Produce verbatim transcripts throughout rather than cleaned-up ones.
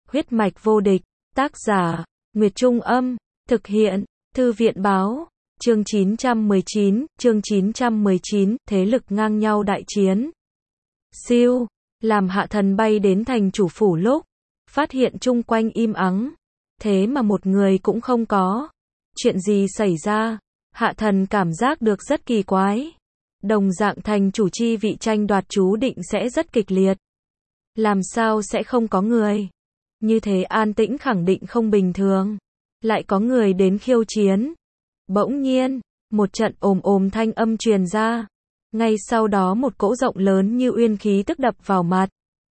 Huyết mạch vô địch, tác giả, Nguyệt Trung Âm, thực hiện, Thư viện Báo, chương chín trăm mười chín, chương chín trăm mười chín, thế lực ngang nhau đại chiến. Siêu, làm Hạ Thần bay đến thành chủ phủ lúc, phát hiện chung quanh im ắng, thế mà một người cũng không có. Chuyện gì xảy ra? Hạ Thần cảm giác được rất kỳ quái. Đồng dạng thành chủ chi vị tranh đoạt chú định sẽ rất kịch liệt. Làm sao sẽ không có người? Như thế an tĩnh khẳng định không bình thường. Lại có người đến khiêu chiến. Bỗng nhiên, một trận ồm ồm thanh âm truyền ra. Ngay sau đó một cỗ rộng lớn như uyên khí tức đập vào mặt.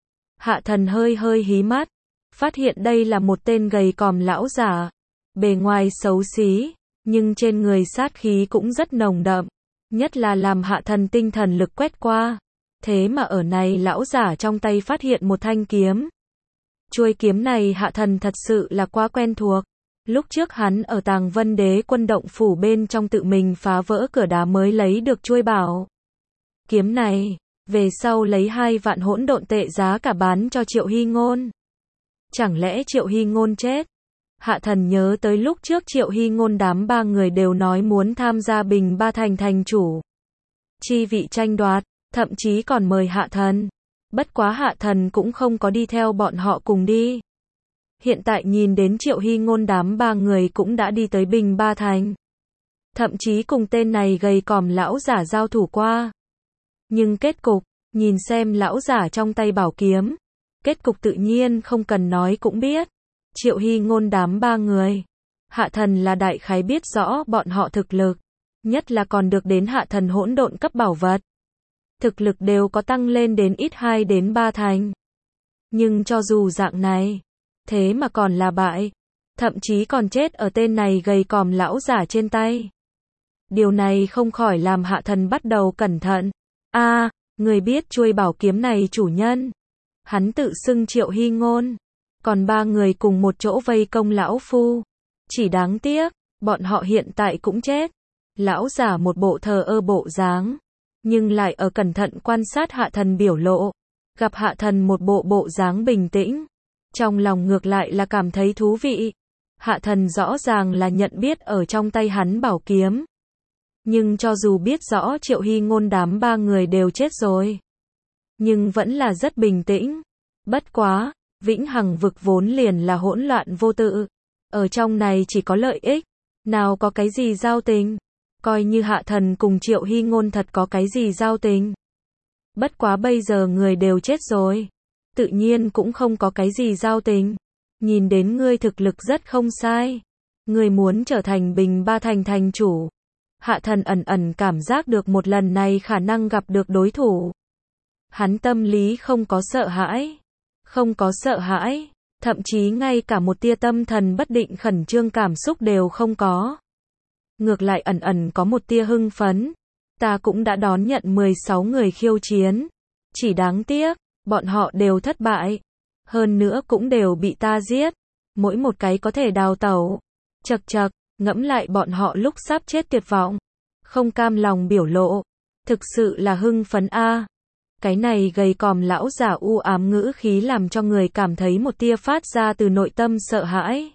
Hạ Thần hơi hơi hí mắt, phát hiện đây là một tên gầy còm lão giả. Bề ngoài xấu xí, nhưng trên người sát khí cũng rất nồng đậm. Nhất là làm Hạ Thần tinh thần lực quét qua. Thế mà ở này lão giả trong tay phát hiện một thanh kiếm. Chuôi kiếm này Hạ Thần thật sự là quá quen thuộc. Lúc trước hắn ở Tàng Vân Đế quân động phủ bên trong tự mình phá vỡ cửa đá mới lấy được chuôi bảo kiếm này, về sau lấy hai vạn hỗn độn tệ giá cả bán cho Triệu Hy Ngôn. Chẳng lẽ Triệu Hy Ngôn chết? Hạ Thần nhớ tới lúc trước Triệu Hy Ngôn đám ba người đều nói muốn tham gia Bình Ba Thành thành chủ chi vị tranh đoạt, thậm chí còn mời Hạ Thần. Bất quá Hạ Thần cũng không có đi theo bọn họ cùng đi. Hiện tại nhìn đến Triệu Hy Ngôn đám ba người cũng đã đi tới Bình Ba Thành. Thậm chí cùng tên này gầy còm lão giả giao thủ qua. Nhưng kết cục, nhìn xem lão giả trong tay bảo kiếm. Kết cục tự nhiên không cần nói cũng biết. Triệu Hy Ngôn đám ba người. Hạ Thần là đại khái biết rõ bọn họ thực lực. Nhất là còn được đến Hạ Thần hỗn độn cấp bảo vật. Thực lực đều có tăng lên đến ít hai đến ba thành. Nhưng cho dù dạng này, thế mà còn là bại. Thậm chí còn chết ở tên này gầy còm lão giả trên tay. Điều này không khỏi làm Hạ Thần bắt đầu cẩn thận. A, à, người biết chuôi bảo kiếm này chủ nhân. Hắn tự xưng Triệu Hy Ngôn. Còn ba người cùng một chỗ vây công lão phu. Chỉ đáng tiếc, bọn họ hiện tại cũng chết. Lão giả một bộ thờ ơ bộ dáng. Nhưng lại ở cẩn thận quan sát Hạ Thần biểu lộ. Gặp Hạ Thần một bộ bộ dáng bình tĩnh. Trong lòng ngược lại là cảm thấy thú vị. Hạ Thần rõ ràng là nhận biết ở trong tay hắn bảo kiếm. Nhưng cho dù biết rõ Triệu Hy Ngôn đám ba người đều chết rồi. Nhưng vẫn là rất bình tĩnh. Bất quá, vĩnh hằng vực vốn liền là hỗn loạn vô tự. Ở trong này chỉ có lợi ích. Nào có cái gì giao tình. Coi như Hạ Thần cùng Triệu Hy Ngôn thật có cái gì giao tình. Bất quá bây giờ người đều chết rồi. Tự nhiên cũng không có cái gì giao tình. Nhìn đến ngươi thực lực rất không sai. Ngươi muốn trở thành Bình Ba Thành thành chủ. Hạ Thần ẩn ẩn cảm giác được một lần này khả năng gặp được đối thủ. Hắn tâm lý không có sợ hãi. Không có sợ hãi. Thậm chí ngay cả một tia tâm thần bất định khẩn trương cảm xúc đều không có. Ngược lại ẩn ẩn có một tia hưng phấn. Ta cũng đã đón nhận mười sáu người khiêu chiến. Chỉ đáng tiếc, bọn họ đều thất bại. Hơn nữa cũng đều bị ta giết. Mỗi một cái có thể đào tẩu. Chật chật, ngẫm lại bọn họ lúc sắp chết tuyệt vọng. Không cam lòng biểu lộ. Thực sự là hưng phấn a. Cái này gầy còm lão giả u ám ngữ khí làm cho người cảm thấy một tia phát ra từ nội tâm sợ hãi.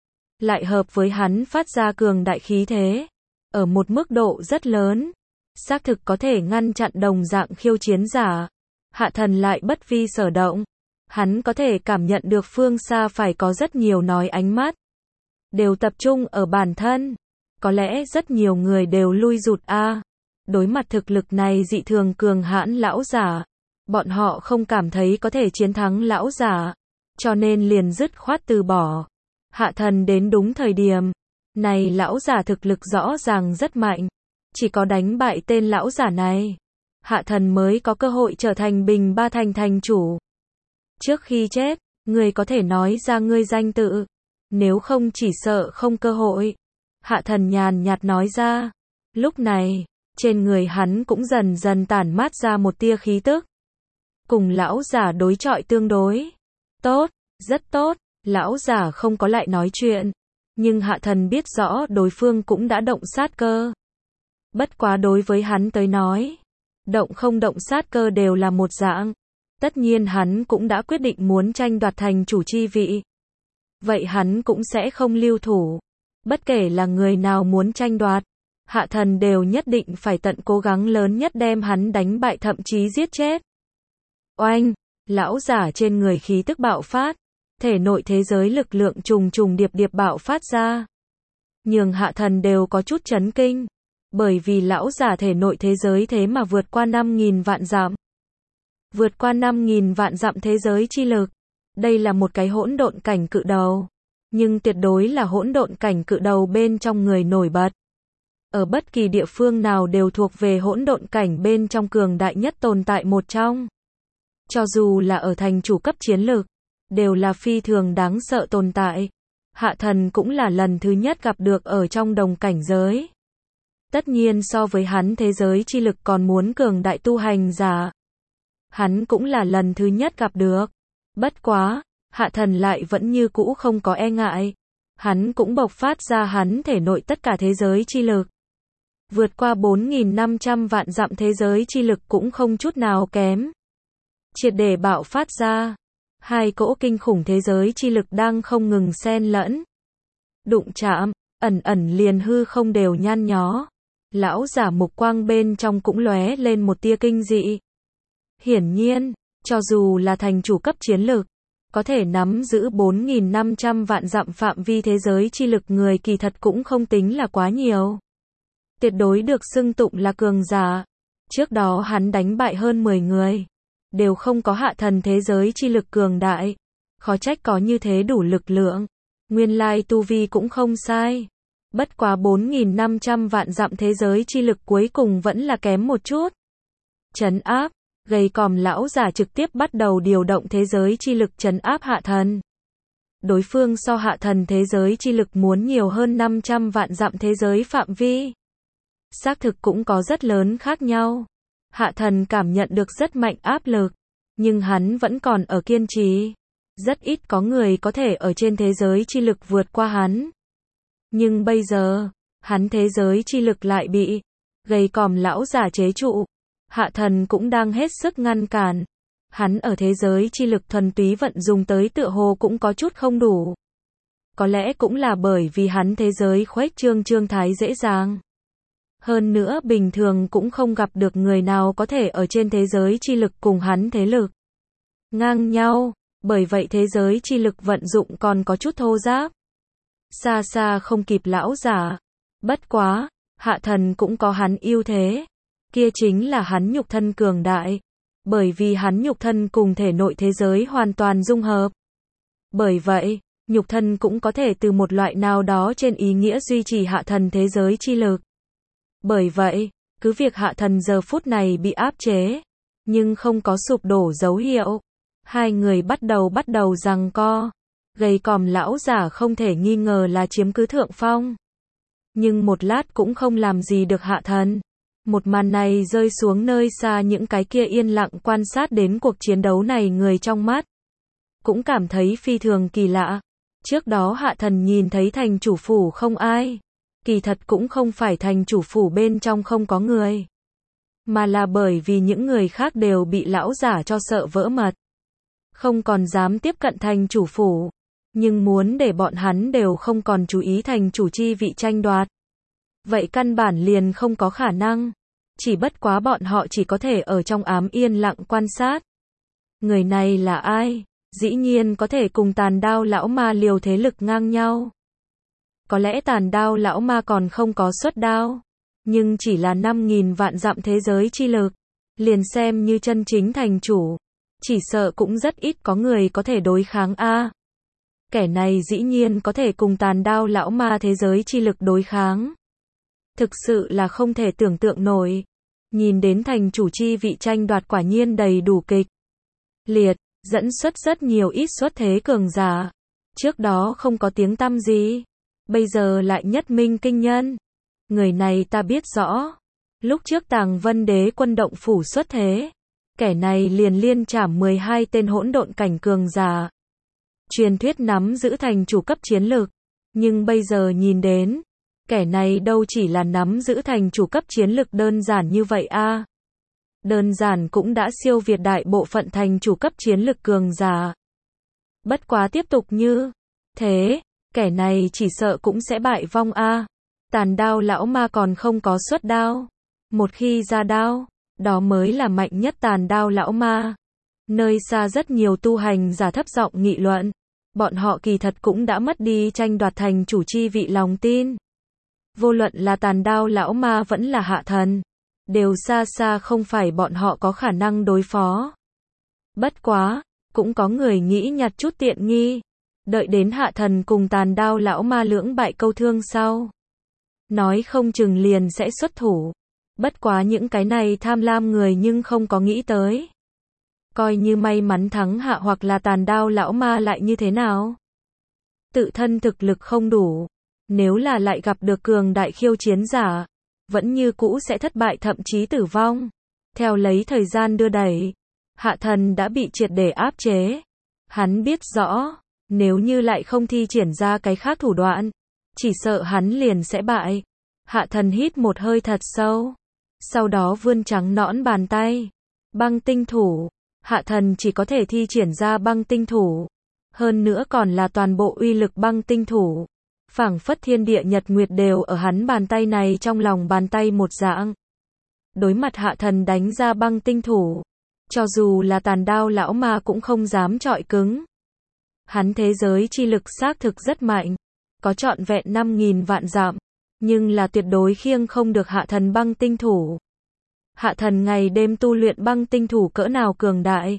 Lại hợp với hắn phát ra cường đại khí thế. Ở một mức độ rất lớn. Xác thực có thể ngăn chặn đồng dạng khiêu chiến giả. Hạ Thần lại bất vi sở động. Hắn có thể cảm nhận được phương xa phải có rất nhiều nói ánh mắt. Đều tập trung ở bản thân. Có lẽ rất nhiều người đều lui rụt a. Đối mặt thực lực này dị thường cường hãn lão giả. Bọn họ không cảm thấy có thể chiến thắng lão giả. Cho nên liền dứt khoát từ bỏ. Hạ Thần đến đúng thời điểm. Này lão giả thực lực rõ ràng rất mạnh. Chỉ có đánh bại tên lão giả này. Hạ Thần mới có cơ hội trở thành Bình Ba Thành thành chủ. Trước khi chết, ngươi có thể nói ra ngươi danh tự. Nếu không chỉ sợ không cơ hội. Hạ Thần nhàn nhạt nói ra. Lúc này, trên người hắn cũng dần dần tản mát ra một tia khí tức. Cùng lão giả đối chọi tương đối. Tốt, rất tốt. Lão giả không có lại nói chuyện. Nhưng Hạ Thần biết rõ đối phương cũng đã động sát cơ. Bất quá đối với hắn tới nói. Động không động sát cơ đều là một dạng. Tất nhiên hắn cũng đã quyết định muốn tranh đoạt thành chủ chi vị. vậy hắn cũng sẽ không lưu thủ. Bất kể là người nào muốn tranh đoạt, hạ thần đều nhất định phải tận cố gắng lớn nhất đem hắn đánh bại thậm chí giết chết. Oanh, lão giả trên người khí tức bạo phát, thể nội thế giới lực lượng trùng trùng điệp điệp bạo phát ra. Nhường hạ thần đều có chút chấn kinh, bởi vì lão giả thể nội thế giới thế mà vượt qua năm nghìn vạn dặm. Vượt qua năm nghìn vạn dặm thế giới chi lực. Đây là một cái hỗn độn cảnh cự đầu, nhưng tuyệt đối là hỗn độn cảnh cự đầu bên trong người nổi bật. Ở bất kỳ địa phương nào đều thuộc về hỗn độn cảnh bên trong cường đại nhất tồn tại một trong. Cho dù là ở thành chủ cấp chiến lực, đều là phi thường đáng sợ tồn tại. Hạ thần cũng là lần thứ nhất gặp được ở trong đồng cảnh giới. Tất nhiên so với hắn thế giới chi lực còn muốn cường đại tu hành giả. Hắn cũng là lần thứ nhất gặp được. Bất quá, hạ thần lại vẫn như cũ không có e ngại. Hắn cũng bộc phát ra hắn thể nội tất cả thế giới chi lực. Vượt qua bốn nghìn năm trăm vạn dặm thế giới chi lực cũng không chút nào kém. Triệt để bạo phát ra. Hai cỗ kinh khủng thế giới chi lực đang không ngừng xen lẫn. Đụng chạm, ẩn ẩn liền hư không đều nhăn nhó. Lão giả mục quang bên trong cũng lóe lên một tia kinh dị. Hiển nhiên, cho dù là thành chủ cấp chiến lực, có thể nắm giữ bốn nghìn năm trăm vạn dặm phạm vi thế giới chi lực người kỳ thật cũng không tính là quá nhiều. Tuyệt đối được xưng tụng là cường giả. Trước đó hắn đánh bại hơn mười người, đều không có hạ thần thế giới chi lực cường đại. Khó trách có như thế đủ lực lượng. Nguyên lai tu vi cũng không sai. Bất quá bốn nghìn năm trăm vạn dặm thế giới chi lực cuối cùng vẫn là kém một chút. Trấn áp, gầy còm lão giả trực tiếp bắt đầu điều động thế giới chi lực trấn áp hạ thần. Đối phương so hạ thần thế giới chi lực muốn nhiều hơn năm trăm vạn dặm thế giới phạm vi. Xác thực cũng có rất lớn khác nhau. Hạ thần cảm nhận được rất mạnh áp lực, nhưng hắn vẫn còn ở kiên trì. Rất ít có người có thể ở trên thế giới chi lực vượt qua hắn. Nhưng bây giờ, hắn thế giới chi lực lại bị gầy còm lão giả chế trụ. Hạ thần cũng đang hết sức ngăn cản. Hắn ở thế giới chi lực thuần túy vận dùng tới tựa hồ cũng có chút không đủ. Có lẽ cũng là bởi vì hắn thế giới khuếch trương trương thái dễ dàng. Hơn nữa bình thường cũng không gặp được người nào có thể ở trên thế giới chi lực cùng hắn thế lực ngang nhau, bởi vậy thế giới chi lực vận dụng còn có chút thô ráp. Xa xa không kịp lão giả. Bất quá, hạ thần cũng có hắn ưu thế. Kia chính là hắn nhục thân cường đại. Bởi vì hắn nhục thân cùng thể nội thế giới hoàn toàn dung hợp. Bởi vậy, nhục thân cũng có thể từ một loại nào đó trên ý nghĩa duy trì hạ thần thế giới chi lực. Bởi vậy, cứ việc hạ thần giờ phút này bị áp chế, nhưng không có sụp đổ dấu hiệu. Hai người bắt đầu bắt đầu giằng co. Gầy còm lão giả không thể nghi ngờ là chiếm cứ thượng phong. Nhưng một lát cũng không làm gì được hạ thần. Một màn này rơi xuống nơi xa những cái kia yên lặng quan sát đến cuộc chiến đấu này người trong mắt. Cũng cảm thấy phi thường kỳ lạ. Trước đó hạ thần nhìn thấy thành chủ phủ không ai. Kỳ thật cũng không phải thành chủ phủ bên trong không có người. Mà là bởi vì những người khác đều bị lão giả cho sợ vỡ mật. Không còn dám tiếp cận thành chủ phủ. Nhưng muốn để bọn hắn đều không còn chú ý thành chủ chi vị tranh đoạt. Vậy căn bản liền không có khả năng. Chỉ bất quá bọn họ chỉ có thể ở trong ám yên lặng quan sát. Người này là ai? Dĩ nhiên có thể cùng tàn đao lão ma liều thế lực ngang nhau. Có lẽ tàn đao lão ma còn không có xuất đao. Nhưng chỉ là năm nghìn vạn dặm thế giới chi lực. Liền xem như chân chính thành chủ. Chỉ sợ cũng rất ít có người có thể đối kháng a. Kẻ này dĩ nhiên có thể cùng tàn đao lão ma thế giới chi lực đối kháng. Thực sự là không thể tưởng tượng nổi. Nhìn đến thành chủ chi vị tranh đoạt quả nhiên đầy đủ kịch liệt, dẫn xuất rất nhiều ít xuất thế cường giả. Trước đó không có tiếng tăm gì, bây giờ lại nhất minh kinh nhân. Người này ta biết rõ. Lúc trước Tàng Vân Đế quân động phủ xuất thế, kẻ này liền liên trảm mười hai tên hỗn độn cảnh cường giả. Truyền thuyết nắm giữ thành chủ cấp chiến lực, nhưng bây giờ nhìn đến, kẻ này đâu chỉ là nắm giữ thành chủ cấp chiến lực đơn giản như vậy a. Đơn giản cũng đã siêu việt đại bộ phận thành chủ cấp chiến lực cường giả. Bất quá tiếp tục như Thế, kẻ này chỉ sợ cũng sẽ bại vong a. Tàn đao lão ma còn không có xuất đao. Một khi ra đao, đó mới là mạnh nhất tàn đao lão ma. Nơi xa rất nhiều tu hành giả thấp giọng nghị luận. Bọn họ kỳ thật cũng đã mất đi tranh đoạt thành chủ chi vị lòng tin. Vô luận là tàn đao lão ma vẫn là hạ thần, đều xa xa không phải bọn họ có khả năng đối phó. Bất quá, cũng có người nghĩ nhặt chút tiện nghi. Đợi đến hạ thần cùng tàn đao lão ma lưỡng bại câu thương sau. Nói không chừng liền sẽ xuất thủ. Bất quá những cái này tham lam người nhưng không có nghĩ tới. Coi như may mắn thắng hạ hoặc là tàn đao lão ma lại như thế nào? Tự thân thực lực không đủ. Nếu là lại gặp được cường đại khiêu chiến giả, vẫn như cũ sẽ thất bại thậm chí tử vong. Theo lấy thời gian đưa đẩy, hạ thần đã bị triệt để áp chế. Hắn biết rõ, nếu như lại không thi triển ra cái khác thủ đoạn, chỉ sợ hắn liền sẽ bại. Hạ thần hít một hơi thật sâu, sau đó vươn trắng nõn bàn tay. Băng tinh thủ, hạ thần chỉ có thể thi triển ra băng tinh thủ. Hơn nữa còn là toàn bộ uy lực băng tinh thủ. Phảng phất thiên địa nhật nguyệt đều ở hắn bàn tay này trong lòng bàn tay một dạng. Đối mặt hạ thần đánh ra băng tinh thủ, cho dù là tàn đao lão ma cũng không dám chọi cứng. Hắn thế giới chi lực xác thực rất mạnh, có trọn vẹn năm nghìn vạn dặm, nhưng là tuyệt đối khiêng không được hạ thần băng tinh thủ. Hạ thần ngày đêm tu luyện băng tinh thủ cỡ nào cường đại.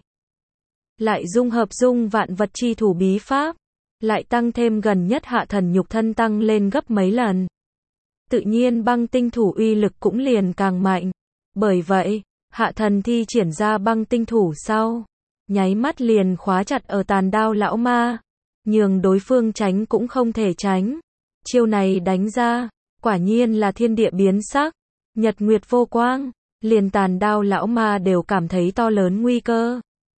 Lại dung hợp dung vạn vật chi thủ bí pháp, lại tăng thêm gần nhất hạ thần nhục thân tăng lên gấp mấy lần. Tự nhiên băng tinh thủ uy lực cũng liền càng mạnh. Bởi vậy, hạ thần thi triển ra băng tinh thủ sau, nháy mắt liền khóa chặt ở tàn đao lão ma, nhường đối phương tránh cũng không thể tránh. Chiêu này đánh ra, quả nhiên là thiên địa biến sắc, nhật nguyệt vô quang, liền tàn đao lão ma đều cảm thấy to lớn nguy cơ.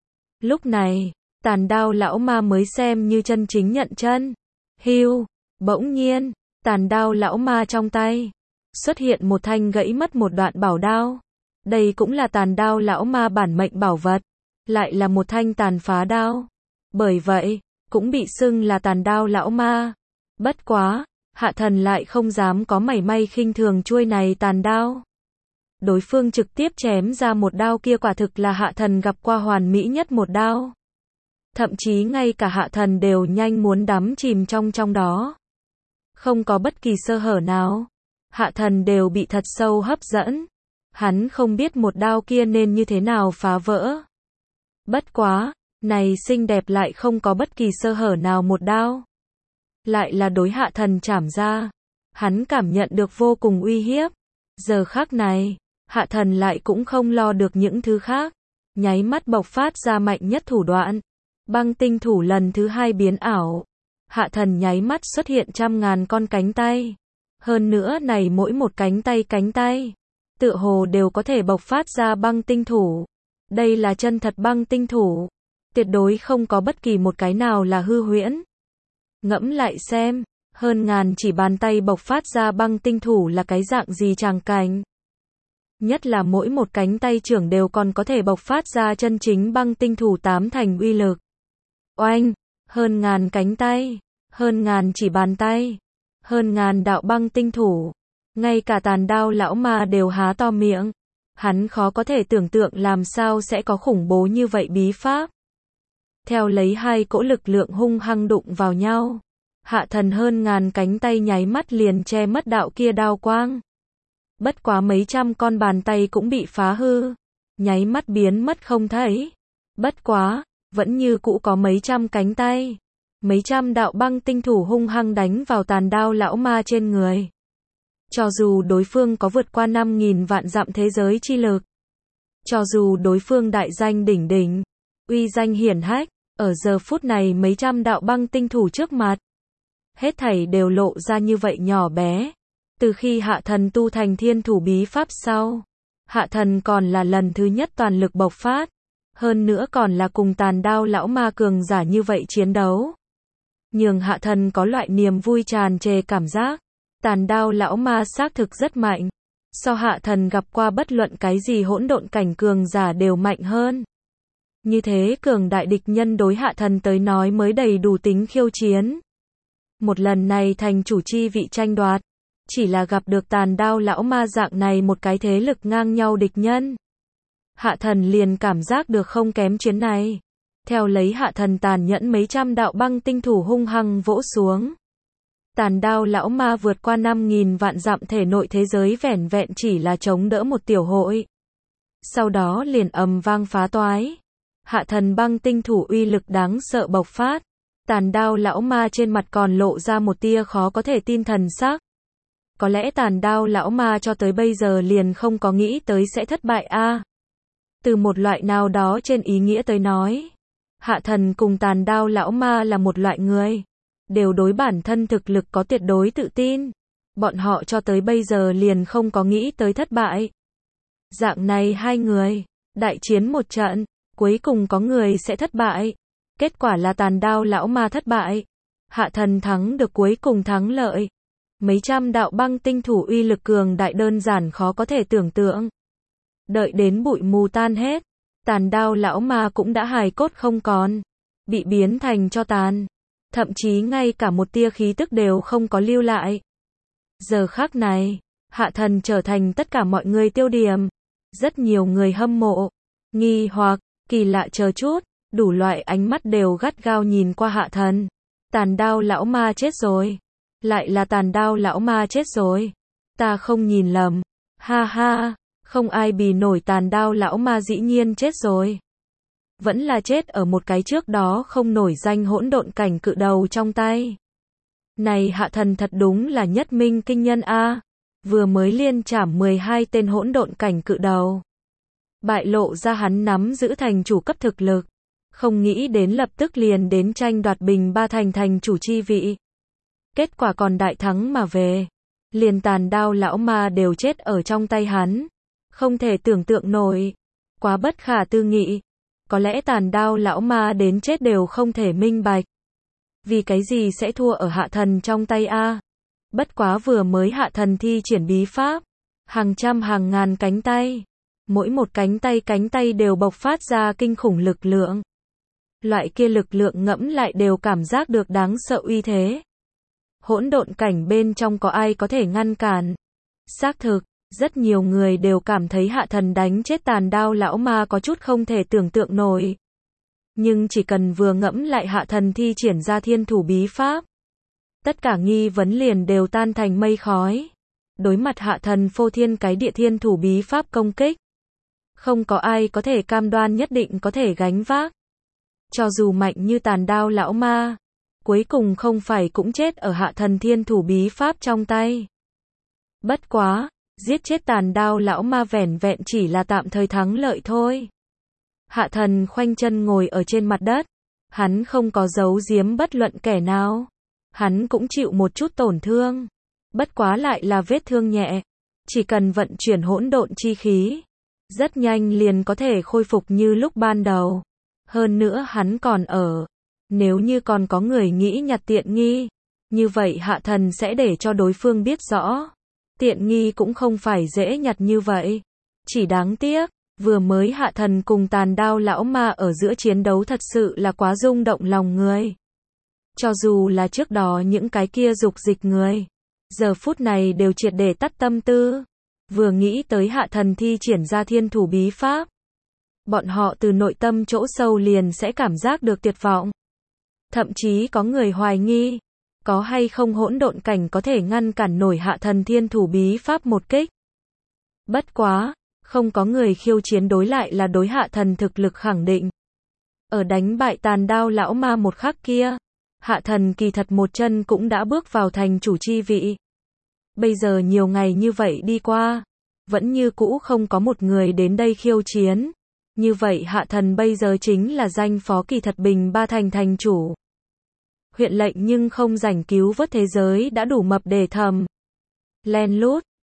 Lúc này, tàn đao lão ma mới xem như chân chính nhận chân. Hưu, bỗng nhiên, tàn đao lão ma trong tay xuất hiện một thanh gãy mất một đoạn bảo đao. Đây cũng là tàn đao lão ma bản mệnh bảo vật, lại là một thanh tàn phá đao. Bởi vậy, cũng bị xưng là tàn đao lão ma. Bất quá, hạ thần lại không dám có mảy may khinh thường chuôi này tàn đao. Đối phương trực tiếp chém ra một đao kia quả thực là hạ thần gặp qua hoàn mỹ nhất một đao. Thậm chí ngay cả hạ thần đều nhanh muốn đắm chìm trong trong đó. Không có bất kỳ sơ hở nào. Hạ thần đều bị thật sâu hấp dẫn. Hắn không biết một đao kia nên như thế nào phá vỡ. Bất quá, này xinh đẹp lại không có bất kỳ sơ hở nào một đao. Lại là đối hạ thần chảm ra. Hắn cảm nhận được vô cùng uy hiếp. Giờ khắc này, hạ thần lại cũng không lo được những thứ khác. Nháy mắt bộc phát ra mạnh nhất thủ đoạn. Băng tinh thủ lần thứ hai biến ảo. Hạ thần nháy mắt xuất hiện trăm ngàn con cánh tay. Hơn nữa này mỗi một cánh tay cánh tay, tựa hồ đều có thể bộc phát ra băng tinh thủ. Đây là chân thật băng tinh thủ. Tuyệt đối không có bất kỳ một cái nào là hư huyễn. Ngẫm lại xem, hơn ngàn chỉ bàn tay bộc phát ra băng tinh thủ là cái dạng gì tràng cảnh. Nhất là mỗi một cánh tay trưởng đều còn có thể bộc phát ra chân chính băng tinh thủ tám thành uy lực. Oanh, hơn ngàn cánh tay, hơn ngàn chỉ bàn tay, hơn ngàn đạo băng tinh thủ. Ngay cả tàn đao lão ma đều há to miệng. Hắn khó có thể tưởng tượng làm sao sẽ có khủng bố như vậy bí pháp. Theo lấy hai cỗ lực lượng hung hăng đụng vào nhau. Hạ thần hơn ngàn cánh tay nháy mắt liền che mất đạo kia đao quang. Bất quá mấy trăm con bàn tay cũng bị phá hư. Nháy mắt biến mất không thấy. Bất quá, vẫn như cũ có mấy trăm cánh tay. Mấy trăm đạo băng tinh thủ hung hăng đánh vào tàn đao lão ma trên người. Cho dù đối phương có vượt qua năm nghìn vạn dặm thế giới chi lực. Cho dù đối phương đại danh đỉnh đỉnh, uy danh hiển hách, ở giờ phút này mấy trăm đạo băng tinh thủ trước mặt. Hết thảy đều lộ ra như vậy nhỏ bé. Từ khi hạ thần tu thành thiên thủ bí pháp sau, hạ thần còn là lần thứ nhất toàn lực bộc phát. Hơn nữa còn là cùng tàn đao lão ma cường giả như vậy chiến đấu. Nhường hạ thần có loại niềm vui tràn trề cảm giác. Tàn đao lão ma xác thực rất mạnh. So hạ thần gặp qua bất luận cái gì hỗn độn cảnh cường giả đều mạnh hơn. Như thế cường đại địch nhân đối hạ thần tới nói mới đầy đủ tính khiêu chiến. Một lần này thành chủ chi vị tranh đoạt, chỉ là gặp được Tàn Đao lão ma dạng này một cái thế lực ngang nhau địch nhân. Hạ thần liền cảm giác được không kém chuyến này. Theo lấy hạ thần tàn nhẫn mấy trăm đạo băng tinh thủ hung hăng vỗ xuống. Tàn Đao lão ma vượt qua năm nghìn vạn dặm thể nội thế giới vẻn vẹn chỉ là chống đỡ một tiểu hội. Sau đó liền ầm vang phá toái. Hạ thần băng tinh thủ uy lực đáng sợ bộc phát. Tàn Đao lão ma trên mặt còn lộ ra một tia khó có thể tin thần sắc. Có lẽ Tàn Đao lão ma cho tới bây giờ liền không có nghĩ tới sẽ thất bại a. À, từ một loại nào đó trên ý nghĩa tới nói, hạ thần cùng Tàn Đao lão ma là một loại người, đều đối bản thân thực lực có tuyệt đối tự tin. Bọn họ cho tới bây giờ liền không có nghĩ tới thất bại. Dạng này hai người, đại chiến một trận, cuối cùng có người sẽ thất bại. Kết quả là Tàn Đao lão ma thất bại. Hạ thần thắng được cuối cùng thắng lợi. Mấy trăm đạo băng tinh thủ uy lực cường đại đơn giản khó có thể tưởng tượng. Đợi đến bụi mù tan hết, Tàn Đao lão ma cũng đã hài cốt không còn, bị biến thành tro tàn. Thậm chí ngay cả một tia khí tức đều không có lưu lại. Giờ khắc này, hạ thần trở thành tất cả mọi người tiêu điểm. Rất nhiều người hâm mộ, nghi hoặc, kỳ lạ chờ chút, đủ loại ánh mắt đều gắt gao nhìn qua hạ thần. Tàn Đao lão ma chết rồi. Lại là Tàn Đao lão ma chết rồi. Ta không nhìn lầm. Ha ha, không ai bì nổi Tàn Đao lão ma dĩ nhiên chết rồi. Vẫn là chết ở một cái trước đó không nổi danh hỗn độn cảnh cự đầu trong tay. Này hạ thần thật đúng là nhất minh kinh nhân a. Vừa mới liên trảm mười hai tên hỗn độn cảnh cự đầu. Bại lộ ra hắn nắm giữ thành chủ cấp thực lực. Không nghĩ đến lập tức liền đến tranh đoạt bình ba thành thành chủ chi vị. Kết quả còn đại thắng mà về. Liền Tàn Đao lão ma đều chết ở trong tay hắn. Không thể tưởng tượng nổi. Quá bất khả tư nghị. Có lẽ Tàn Đao lão ma đến chết đều không thể minh bạch. Vì cái gì sẽ thua ở hạ thần trong tay a? Bất quá vừa mới hạ thần thi triển bí pháp. Hàng trăm hàng ngàn cánh tay. Mỗi một cánh tay cánh tay đều bộc phát ra kinh khủng lực lượng. Loại kia lực lượng ngẫm lại đều cảm giác được đáng sợ uy thế. Hỗn độn cảnh bên trong có ai có thể ngăn cản? Xác thực, rất nhiều người đều cảm thấy hạ thần đánh chết Tàn Đao lão ma có chút không thể tưởng tượng nổi. Nhưng chỉ cần vừa ngẫm lại hạ thần thi triển ra thiên thủ bí pháp, tất cả nghi vấn liền đều tan thành mây khói. Đối mặt hạ thần phô thiên cái địa thiên thủ bí pháp công kích, không có ai có thể cam đoan nhất định có thể gánh vác. Cho dù mạnh như Tàn Đao lão ma, cuối cùng không phải cũng chết ở hạ thần thiên thủ bí pháp trong tay. Bất quá, giết chết Tàn Đao lão ma vẻn vẹn chỉ là tạm thời thắng lợi thôi. Hạ thần khoanh chân ngồi ở trên mặt đất. Hắn không có giấu giếm bất luận kẻ nào. Hắn cũng chịu một chút tổn thương. Bất quá lại là vết thương nhẹ. Chỉ cần vận chuyển hỗn độn chi khí, rất nhanh liền có thể khôi phục như lúc ban đầu. Hơn nữa hắn còn ở. Nếu như còn có người nghĩ nhặt tiện nghi, như vậy hạ thần sẽ để cho đối phương biết rõ. Tiện nghi cũng không phải dễ nhặt như vậy. Chỉ đáng tiếc, vừa mới hạ thần cùng Tàn Đao lão ma ở giữa chiến đấu thật sự là quá rung động lòng người. Cho dù là trước đó những cái kia dục dịch người, giờ phút này đều triệt để tắt tâm tư. Vừa nghĩ tới hạ thần thi triển ra thiên thủ bí pháp, bọn họ từ nội tâm chỗ sâu liền sẽ cảm giác được tuyệt vọng. Thậm chí có người hoài nghi, có hay không hỗn độn cảnh có thể ngăn cản nổi hạ thần thiên thủ bí pháp một kích. Bất quá, không có người khiêu chiến đối lại là đối hạ thần thực lực khẳng định. Ở đánh bại Tàn Đao lão ma một khắc kia, hạ thần kỳ thật một chân cũng đã bước vào thành chủ chi vị. Bây giờ nhiều ngày như vậy đi qua, vẫn như cũ không có một người đến đây khiêu chiến. Như vậy hạ thần bây giờ chính là danh phó kỳ thật bình ba thành thành chủ. Huyện lệnh nhưng không rảnh cứu vớt thế giới đã đủ mập để thầm. Len lút,